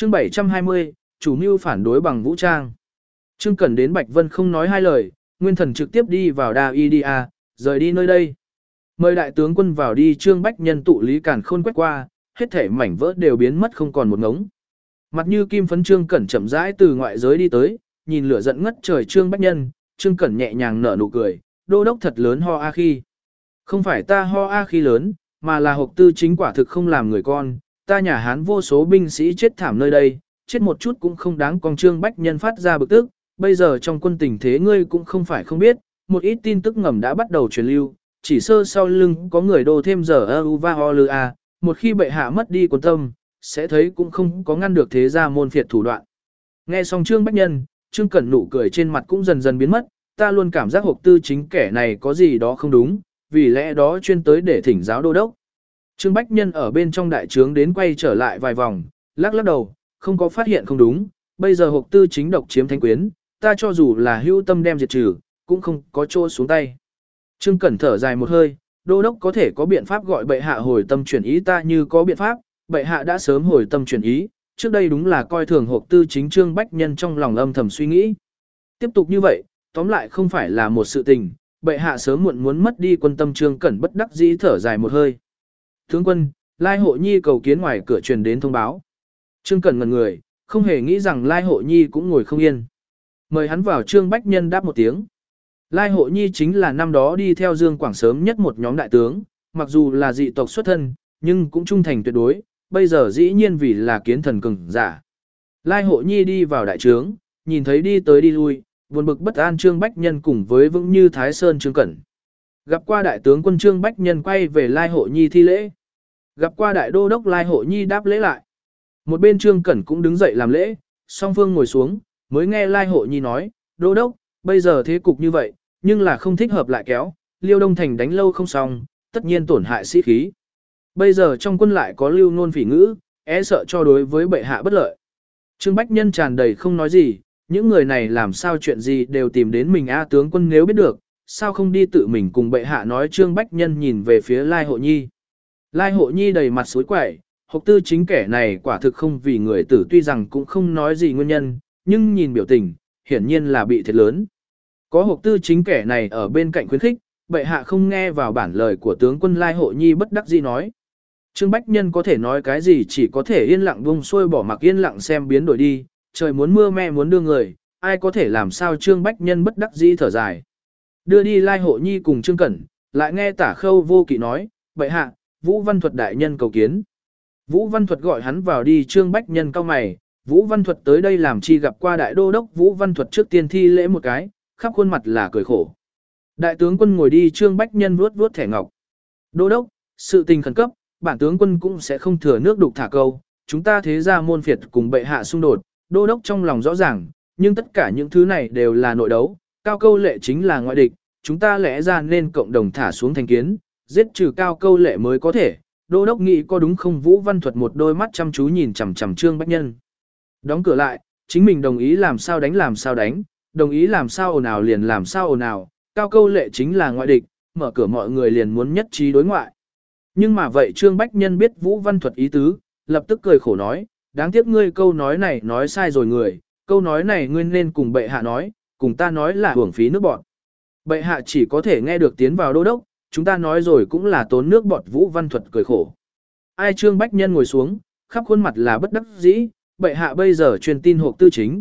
Chương 720, chủ mưu phản đối bằng vũ trang. Trương Cẩn đến Bạch Vân không nói hai lời, nguyên thần trực tiếp đi vào Đa Y Đi rời đi nơi đây. Mời đại tướng quân vào đi. Trương Bách Nhân tụ lý càn khôn quét qua, hết thể mảnh vỡ đều biến mất không còn một ngống. Mặt như kim phấn Trương Cẩn chậm rãi từ ngoại giới đi tới, nhìn lửa giận ngất trời Trương Bách Nhân, Trương Cẩn nhẹ nhàng nở nụ cười, đô đốc thật lớn ho a khi. Không phải ta ho a khi lớn, mà là Hộc Tư Chính quả thực không làm người con, ta nhà Hán vô số binh sĩ chết thảm nơi đây, chết một chút cũng không đáng. Con Trương Bách Nhân phát ra bực tức, bây giờ trong quân tình thế ngươi cũng không phải không biết, một ít tin tức ngầm đã bắt đầu truyền lưu, chỉ sơ sau lưng có người đô thêm giờ ơ va ho lư a, một khi bệ hạ mất đi quân tâm, sẽ thấy cũng không có ngăn được thế gia môn phiệt thủ đoạn. Nghe xong Trương Bách Nhân, Trương Cẩn nụ cười trên mặt cũng dần dần biến mất, ta luôn cảm giác Hộc Tư Chính kẻ này có gì đó không đúng, vì lẽ đó chuyên tới để thỉnh giáo đô đốc. Trương Bách Nhân ở bên trong đại trướng đến quay trở lại vài vòng, lắc lắc đầu, không có phát hiện không đúng, bây giờ Hộc Tư Chính độc chiếm Thánh Quyến, ta cho dù là hữu tâm đem diệt trừ, cũng không có chỗ xuống tay. Trương Cẩn thở dài một hơi, đô đốc có thể có biện pháp gọi bệ hạ hồi tâm chuyển ý. Ta như có biện pháp, bệ hạ đã sớm hồi tâm chuyển ý, trước đây đúng là coi thường Hộc Tư Chính. Trương Bách Nhân trong lòng âm thầm suy nghĩ. Tiếp tục như vậy, tóm lại không phải là một sự tình, bệ hạ sớm muộn muốn mất đi quân tâm. Trương Cẩn bất đắc dĩ thở dài một hơi. Tướng quân, Lai Hộ Nhi cầu kiến ngoài cửa truyền đến thông báo. Trương Cẩn ngẩn người, không hề nghĩ rằng Lai Hộ Nhi cũng ngồi không yên. Mời hắn vào. Trương Bách Nhân đáp một tiếng. Lai Hộ Nhi chính là năm đó đi theo Dương Quảng sớm nhất một nhóm đại tướng, mặc dù là dị tộc xuất thân, nhưng cũng trung thành tuyệt đối, bây giờ dĩ nhiên vì là kiến thần cường giả. Lai Hộ Nhi đi vào đại trướng, nhìn thấy đi tới đi lui, buồn bực bất an Trương Bách Nhân cùng với vững như Thái Sơn Trương Cẩn. Gặp qua đại tướng quân Trương Bách Nhân quay về Lai Hộ Nhi thi lễ. Gặp qua đại đô đốc Lai Hộ Nhi đáp lễ lại. Một bên Trương Cẩn cũng đứng dậy làm lễ, song phương ngồi xuống, mới nghe Lai Hộ Nhi nói, đô đốc, bây giờ thế cục như vậy, nhưng là không thích hợp lại kéo, Liêu Đông Thành đánh lâu không xong, tất nhiên tổn hại sĩ khí. Bây giờ trong quân lại có lưu nôn phỉ ngữ, e sợ cho đối với bệ hạ bất lợi. Trương Bách Nhân tràn đầy không nói gì, những người này làm sao chuyện gì đều tìm đến mình. Tướng quân nếu biết được, sao không đi tự mình cùng bệ hạ nói. Trương Bách Nhân nhìn về phía Lai Hộ Nhi. Lai Hộ Nhi đầy mặt xối quẩy, Hộc Tư Chính kẻ này quả thực không vì người tử, tuy rằng cũng không nói gì nguyên nhân, nhưng nhìn biểu tình, hiển nhiên là bị thiệt lớn. Có Hộc Tư Chính kẻ này ở bên cạnh khuyến khích, bệ hạ không nghe vào bản lời của tướng quân. Lai Hộ Nhi bất đắc dĩ nói. Trương Bách Nhân có thể nói cái gì, chỉ có thể yên lặng buông xuôi bỏ mặc yên lặng xem biến đổi đi, trời muốn mưa me muốn đưa người, ai có thể làm sao. Trương Bách Nhân bất đắc dĩ thở dài. Đưa đi Lai Hộ Nhi cùng Trương Cẩn, lại nghe Tả Khâu Vô Kỵ nói, bệ hạ, Vũ Văn Thuật đại nhân cầu kiến. Vũ Văn Thuật gọi hắn vào đi. Trương Bách Nhân cau mày, Vũ Văn Thuật tới đây làm chi? Gặp qua đại đô đốc. Vũ Văn Thuật trước tiên thi lễ một cái, khắp khuôn mặt là cười khổ. Đại tướng quân ngồi đi. Trương Bách Nhân vuốt vuốt thẻ ngọc. Đô đốc, sự tình khẩn cấp, bản tướng quân cũng sẽ không thừa nước đục thả câu, chúng ta thế gia môn phiệt cùng bệ hạ xung đột, đô đốc trong lòng rõ ràng, nhưng tất cả những thứ này đều là nội đấu, Cao Câu Lệ chính là ngoại địch, chúng ta lẽ ra nên cộng đồng thả xuống thành kiến, giết trừ Cao Câu Lệ mới có thể. Đô đốc nghĩ có đúng không? Vũ Văn Thuật một đôi mắt chăm chú nhìn chằm chằm Trương Bách Nhân. Đóng cửa lại, chính mình đồng ý làm sao đánh, đồng ý làm sao ồn ào liền làm sao ồn ào, Cao Câu Lệ chính là ngoại địch, mở cửa mọi người liền muốn nhất trí đối ngoại. Nhưng mà vậy Trương Bách Nhân biết Vũ Văn Thuật ý tứ, lập tức cười khổ nói, đáng tiếc ngươi câu nói này nói sai rồi người, câu nói này ngươi nên cùng bệ hạ nói, cùng ta nói là hưởng phí nước bọt. Bệ hạ chỉ có thể nghe được tiến vào đô đốc, chúng ta nói rồi cũng là tốn nước bọt. Vũ Văn Thuật cười khổ. Ai? Trương Bách Nhân ngồi xuống, khắp khuôn mặt là bất đắc dĩ, bệ hạ bây giờ truyền tin Hộc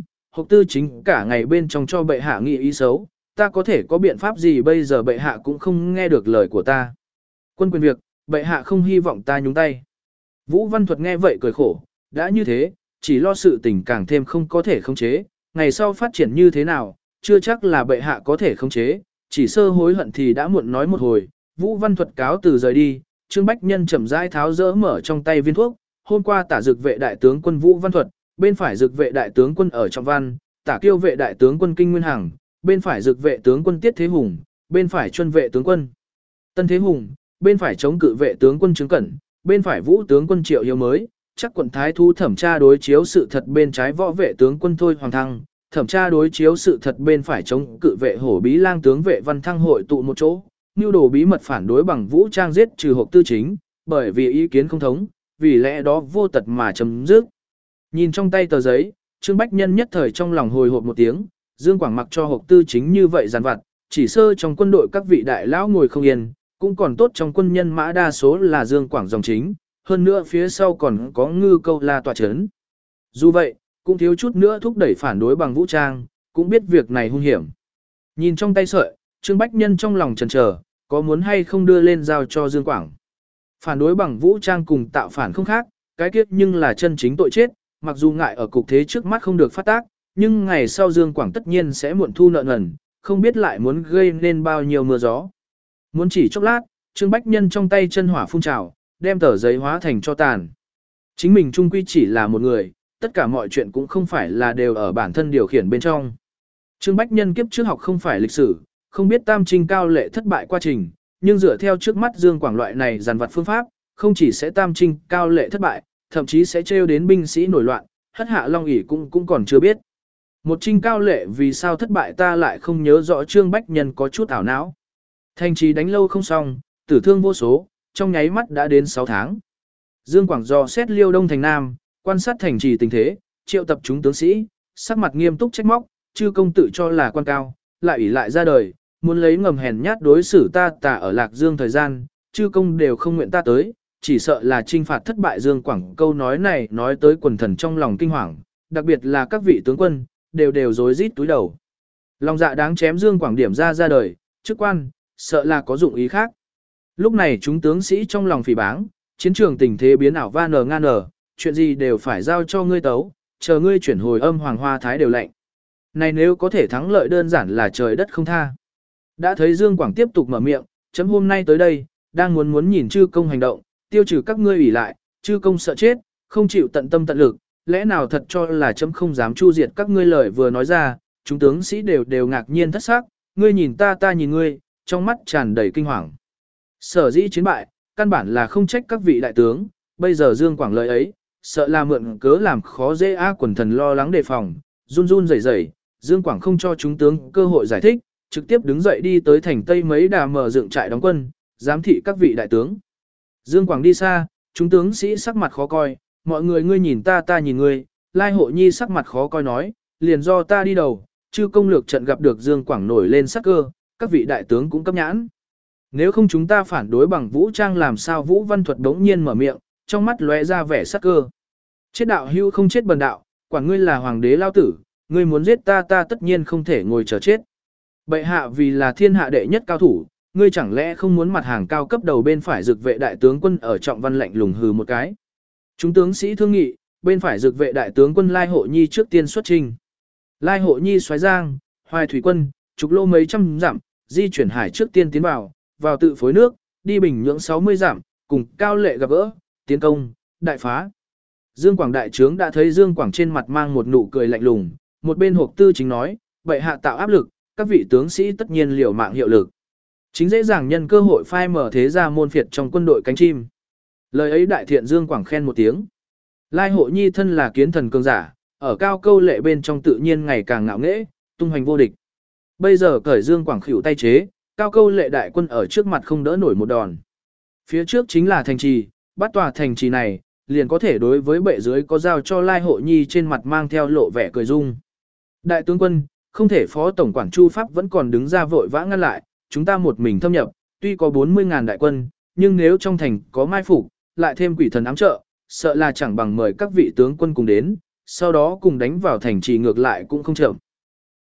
Tư Chính cả ngày bên trong cho bệ hạ nghĩ ý xấu, ta có thể có biện pháp gì? Bây giờ bệ hạ cũng không nghe được lời của ta. Quân quyền việc, bệ hạ không hy vọng ta nhúng tay. Vũ Văn Thuật nghe vậy cười khổ, đã như thế, chỉ lo sự tình càng thêm không có thể khống chế, ngày sau phát triển như thế nào, chưa chắc là bệ hạ có thể khống chế, chỉ sơ hối hận thì đã muộn nói một hồi. Vũ Văn Thuật cáo từ rời đi, Trương Bách Nhân chậm rãi tháo dỡ mở trong tay viên thuốc, hôm qua Tả Dực vệ đại tướng quân Vũ Văn Thuật, bên phải Dực vệ đại tướng quân ở Trọng Văn, Tả Kiêu vệ đại tướng quân Kinh Nguyên Hằng, bên phải Dực vệ tướng quân Tiết Thế Hùng, bên phải Chuân vệ tướng quân Tân Thế Hùng, bên phải chống cự vệ tướng quân Trương Cẩn, bên phải Vũ tướng quân Triệu Hiếu mới, chắc quận Thái Thu thẩm tra đối chiếu sự thật, bên trái võ vệ tướng quân Thôi Hoàng Thăng, thẩm tra đối chiếu sự thật, bên phải chống cự vệ Hổ Bí lang tướng vệ Văn Thăng hội tụ một chỗ, mưu đồ bí mật phản đối bằng vũ trang giết trừ Hộc Tư Chính, bởi vì ý kiến không thống, vì lẽ đó vô tật mà chấm dứt. Nhìn trong tay tờ giấy, Trương Bách Nhân nhất thời trong lòng hồi hộp một tiếng, Dương Quảng mặc cho hộp tư chính như vậy giàn vặt, chỉ sơ trong quân đội các vị đại lão ngồi không yên, cũng còn tốt trong quân nhân mã đa số là Dương Quảng dòng chính, hơn nữa phía sau còn có Ngư Câu La tọa chấn. Dù vậy, cũng thiếu chút nữa thúc đẩy phản đối bằng vũ trang, cũng biết việc này hung hiểm. Nhìn trong tay sợi, Trương Bách Nhân trong lòng chần chờ, có muốn hay không đưa lên giao cho Dương Quảng. Phản đối bằng vũ trang cùng tạo phản không khác, cái kiếp nhưng là chân chính tội chết, mặc dù ngại ở cục thế trước mắt không được phát tác, nhưng ngày sau Dương Quảng tất nhiên sẽ muộn thu nợ nần, không biết lại muốn gây nên bao nhiêu mưa gió. Muốn chỉ chốc lát, Trương Bách Nhân trong tay chân hỏa phun trào, đem tờ giấy hóa thành cho tàn. Chính mình trung quy chỉ là một người, tất cả mọi chuyện cũng không phải là đều ở bản thân điều khiển bên trong. Trương Bách Nhân kiếp trước học không phải lịch sử, không biết tam trinh cao lệ thất bại quá trình, nhưng dựa theo trước mắt Dương Quảng loại này dàn vặt phương pháp, không chỉ sẽ tam trinh cao lệ thất bại, thậm chí sẽ trêu đến binh sĩ nổi loạn, hất hạ Long ỷ cũng còn chưa biết. Một trinh cao lệ vì sao thất bại ta lại không nhớ rõ. Trương Bách Nhân có chút ảo não. Thành trì đánh lâu không xong, tử thương vô số, trong nháy mắt đã đến 6 tháng. Dương Quảng dò xét Liêu Đông thành Nam, quan sát thành trì tình thế, triệu tập chúng tướng sĩ, sắc mặt nghiêm túc trách móc, chư công tự cho là quan cao, lại ủy lại ra đời, muốn lấy ngầm hèn nhát đối xử ta tả ở Lạc Dương thời gian, chư công đều không nguyện ta tới, chỉ sợ là trinh phạt thất bại. Dương Quảng câu nói này nói tới quần thần trong lòng kinh hoàng, đặc biệt là các vị tướng quân, đều rối rít túi đầu. Lòng dạ đáng chém. Dương Quảng điểm ra đời, chức quan, sợ là có dụng ý khác. Lúc này chúng tướng sĩ trong lòng phỉ báng, chiến trường tình thế biến ảo va nở ngan nở, chuyện gì đều phải giao cho ngươi tấu, chờ ngươi chuyển hồi âm hoàng hoa thái đều lệnh. Này nếu có thể thắng lợi đơn giản là trời đất không tha. Đã thấy Dương Quảng tiếp tục mở miệng, chấm hôm nay tới đây, đang muốn nhìn chư công hành động, tiêu trừ các ngươi ủy lại, chư công sợ chết, không chịu tận tâm tận lực, lẽ nào thật cho là chấm không dám chu diệt các ngươi. Lời vừa nói ra, chúng tướng sĩ đều ngạc nhiên thất sắc, ngươi nhìn ta nhìn ngươi, trong mắt tràn đầy kinh hoàng. Sở dĩ chiến bại, căn bản là không trách các vị đại tướng, bây giờ Dương Quảng lời ấy, sợ là mượn cớ làm khó dễ quần thần lo lắng đề phòng, run run rẩy rẩy. Dương Quảng không cho chúng tướng cơ hội giải thích, trực tiếp đứng dậy đi tới thành Tây mấy đà mở dựng trại đóng quân, giám thị các vị đại tướng. Dương Quảng đi xa, chúng tướng sĩ sắc mặt khó coi, mọi người ngươi nhìn ta nhìn ngươi. Lai Hộ Nhi sắc mặt khó coi nói, liền do ta đi đầu, chư công lược trận gặp được Dương Quảng nổi lên sắc cơ, các vị đại tướng cũng cấp nhãn. Nếu không chúng ta phản đối bằng vũ trang làm sao. Vũ Văn Thuật đống nhiên mở miệng, trong mắt lóe ra vẻ sắc cơ. Chết đạo hưu không chết bần đạo, quản ngươi là hoàng đế lao tử, ngươi muốn giết ta tất nhiên không thể ngồi chờ chết. Bệ hạ vì là thiên hạ đệ nhất cao thủ, ngươi chẳng lẽ không muốn mặt hàng cao cấp đầu bên phải dực vệ đại tướng quân ở Trọng Văn lạnh lùng hừ một cái. Chúng tướng sĩ thương nghị, bên phải dực vệ đại tướng quân Lai Hộ Nhi trước tiên xuất trình. Lai Hộ Nhi xoáy giang, Hoài thủy quân, trục lô mấy trăm dặm, di chuyển hải trước tiên tiến vào tự phối nước, đi Bình Nhưỡng 60 dặm, cùng Cao Lệ gặp gỡ, tiến công, đại phá. Dương Quảng đại trướng đã thấy Dương Quảng trên mặt mang một nụ cười lạnh lùng, một bên hộp tư chính nói, bệ hạ tạo áp lực, các vị tướng sĩ tất nhiên liều mạng hiệu lực. Chính dễ dàng nhân cơ hội phai mở thế gia môn phiệt trong quân đội cánh chim. Lời ấy đại thiện Dương Quảng khen một tiếng. Lai Hộ Nhi thân là kiến thần cường giả, ở Cao Câu Lệ bên trong tự nhiên ngày càng ngạo nghễ, tung hoành vô địch. Bây giờ cởi Dương Quảng khỉu tay chế, Cao Câu Lệ đại quân ở trước mặt không đỡ nổi một đòn. Phía trước chính là thành trì, bắt tòa thành trì này, liền có thể đối với bệ dưới có giao cho Lai Hộ Nhi trên mặt mang theo lộ vẻ cười dung. Đại tướng quân, không thể phó tổng quản Chu Pháp vẫn còn đứng ra vội vã ngăn lại, chúng ta một mình thâm nhập, tuy có 40.000 đại quân, nhưng nếu trong thành có mai phục, lại thêm quỷ thần ám trợ, sợ là chẳng bằng mời các vị tướng quân cùng đến, sau đó cùng đánh vào thành trì ngược lại cũng không chậm.